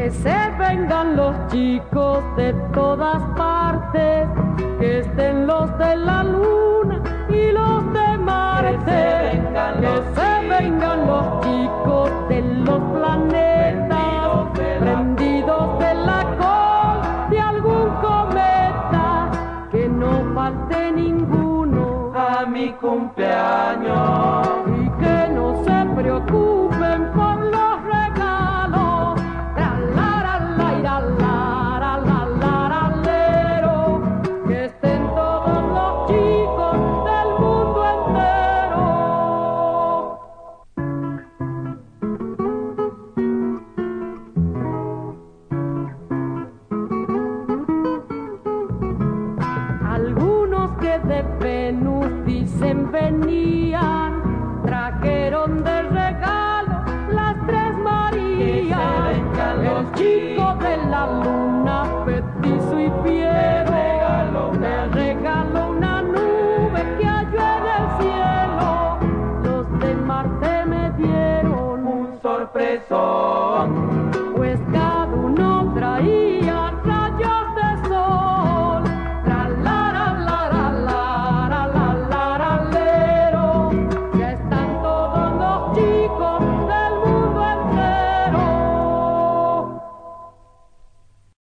Que se vengan los chicos de todas partes, que estén los de la luna y los de Marte, que se vengan los chicos de los planetas, prendidos de la cola de algún cometa, que no falte ninguno a mi cumpleaños y que no se preocupen por los regalos. Que estén todos los chicos del mundo entero. Algunos que de Venus dicen venían, trajeron de regalo las tres Marías. El chico de la luna, petizo y fiero, me regaló una nube que halló en el cielo. Los de Marte me dieron un sorpresón.